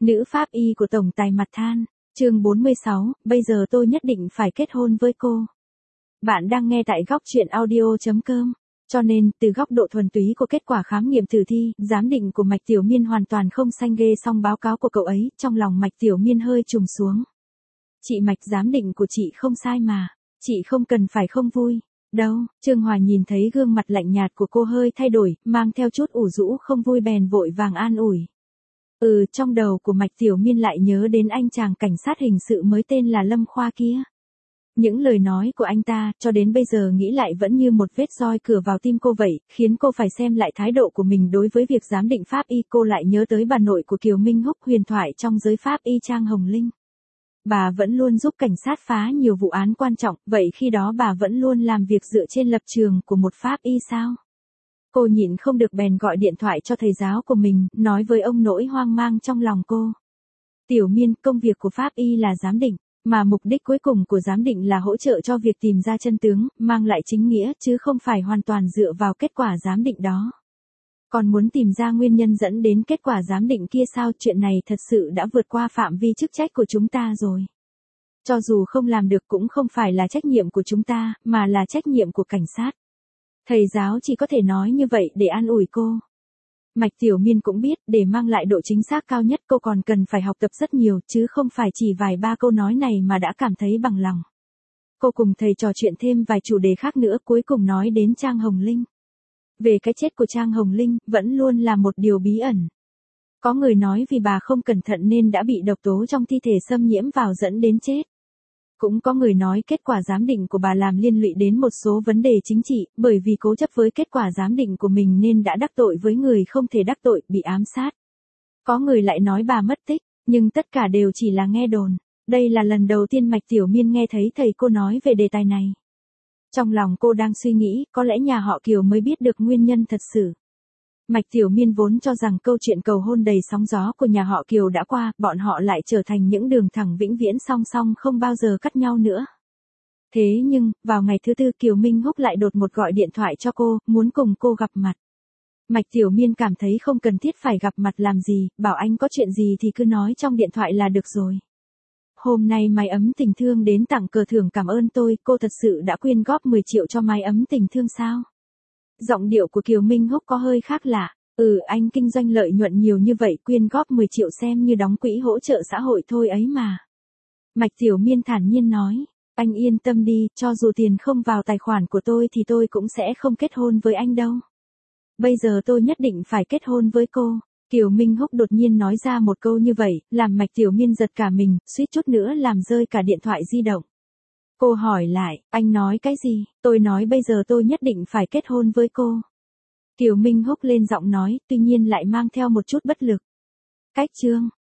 Nữ pháp y của tổng tài mặt than, chương 46, bây giờ tôi nhất định phải kết hôn với cô. Bạn đang nghe tại góc truyện audio.com. Cho nên, từ góc độ thuần túy của kết quả khám nghiệm tử thi, giám định của Mạch Tiểu Miên hoàn toàn không xanh ghê, song báo cáo của cậu ấy, trong lòng Mạch Tiểu Miên hơi trùng xuống. Chị Mạch, giám định của chị không sai mà, chị không cần phải không vui. Đâu, Trương Hòa nhìn thấy gương mặt lạnh nhạt của cô hơi thay đổi, mang theo chút ủ rũ không vui bèn vội vàng an ủi. Trong đầu của Mạch Tiểu Miên lại nhớ đến anh chàng cảnh sát hình sự mới tên là Lâm Khoa kia. Những lời nói của anh ta, cho đến bây giờ nghĩ lại vẫn như một vết roi cưa vào tim cô vậy, khiến cô phải xem lại thái độ của mình đối với việc giám định pháp y. Cô lại nhớ tới bà nội của Kiều Minh Húc, huyền thoại trong giới pháp y Trang Hồng Linh. Bà vẫn luôn giúp cảnh sát phá nhiều vụ án quan trọng, vậy khi đó bà vẫn luôn làm việc dựa trên lập trường của một pháp y sao? Cô nhịn không được bèn gọi điện thoại cho thầy giáo của mình, nói với ông nỗi hoang mang trong lòng cô. Tiểu Miên, công việc của pháp y là giám định, mà mục đích cuối cùng của giám định là hỗ trợ cho việc tìm ra chân tướng, mang lại chính nghĩa, chứ không phải hoàn toàn dựa vào kết quả giám định đó. Còn muốn tìm ra nguyên nhân dẫn đến kết quả giám định kia sao? Chuyện này thật sự đã vượt qua phạm vi chức trách của chúng ta rồi. Cho dù không làm được cũng không phải là trách nhiệm của chúng ta, mà là trách nhiệm của cảnh sát. Thầy giáo chỉ có thể nói như vậy để an ủi cô. Mạch Tiểu Miên cũng biết, để mang lại độ chính xác cao nhất cô còn cần phải học tập rất nhiều, chứ không phải chỉ vài ba câu nói này mà đã cảm thấy bằng lòng. Cô cùng thầy trò chuyện thêm vài chủ đề khác nữa, cuối cùng nói đến Trang Hồng Linh. Về cái chết của Trang Hồng Linh, vẫn luôn là một điều bí ẩn. Có người nói vì bà không cẩn thận nên đã bị độc tố trong thi thể xâm nhiễm vào dẫn đến chết. Cũng có người nói kết quả giám định của bà làm liên lụy đến một số vấn đề chính trị, bởi vì cố chấp với kết quả giám định của mình nên đã đắc tội với người không thể đắc tội, bị ám sát. Có người lại nói bà mất tích, nhưng tất cả đều chỉ là nghe đồn. Đây là lần đầu tiên Mạch Tiểu Miên nghe thấy thầy cô nói về đề tài này. Trong lòng cô đang suy nghĩ, có lẽ nhà họ Kiều mới biết được nguyên nhân thật sự. Mạch Tiểu Miên vốn cho rằng câu chuyện cầu hôn đầy sóng gió của nhà họ Kiều đã qua, bọn họ lại trở thành những đường thẳng vĩnh viễn song song không bao giờ cắt nhau nữa. Thế nhưng, vào ngày thứ tư Kiều Minh Húc lại đột ngột gọi điện thoại cho cô, muốn cùng cô gặp mặt. Mạch Tiểu Miên cảm thấy không cần thiết phải gặp mặt làm gì, bảo anh có chuyện gì thì cứ nói trong điện thoại là được rồi. Hôm nay mái ấm tình thương đến tặng cờ thưởng cảm ơn tôi, cô thật sự đã quyên góp 10 triệu cho mái ấm tình thương sao? Giọng điệu của Kiều Minh Húc có hơi khác lạ. Anh kinh doanh lợi nhuận nhiều như vậy, quyên góp 10 triệu xem như đóng quỹ hỗ trợ xã hội thôi ấy mà. Mạch Tiểu Miên thản nhiên nói, anh yên tâm đi, cho dù tiền không vào tài khoản của tôi thì tôi cũng sẽ không kết hôn với anh đâu. Bây giờ tôi nhất định phải kết hôn với cô. Kiều Minh Húc đột nhiên nói ra một câu như vậy, làm Mạch Tiểu Miên giật cả mình, suýt chút nữa làm rơi cả điện thoại di động. Cô hỏi lại, anh nói cái gì? Tôi nói bây giờ tôi nhất định phải kết hôn với cô. Kiều Minh Húc lên giọng nói, tuy nhiên lại mang theo một chút bất lực. Cách chương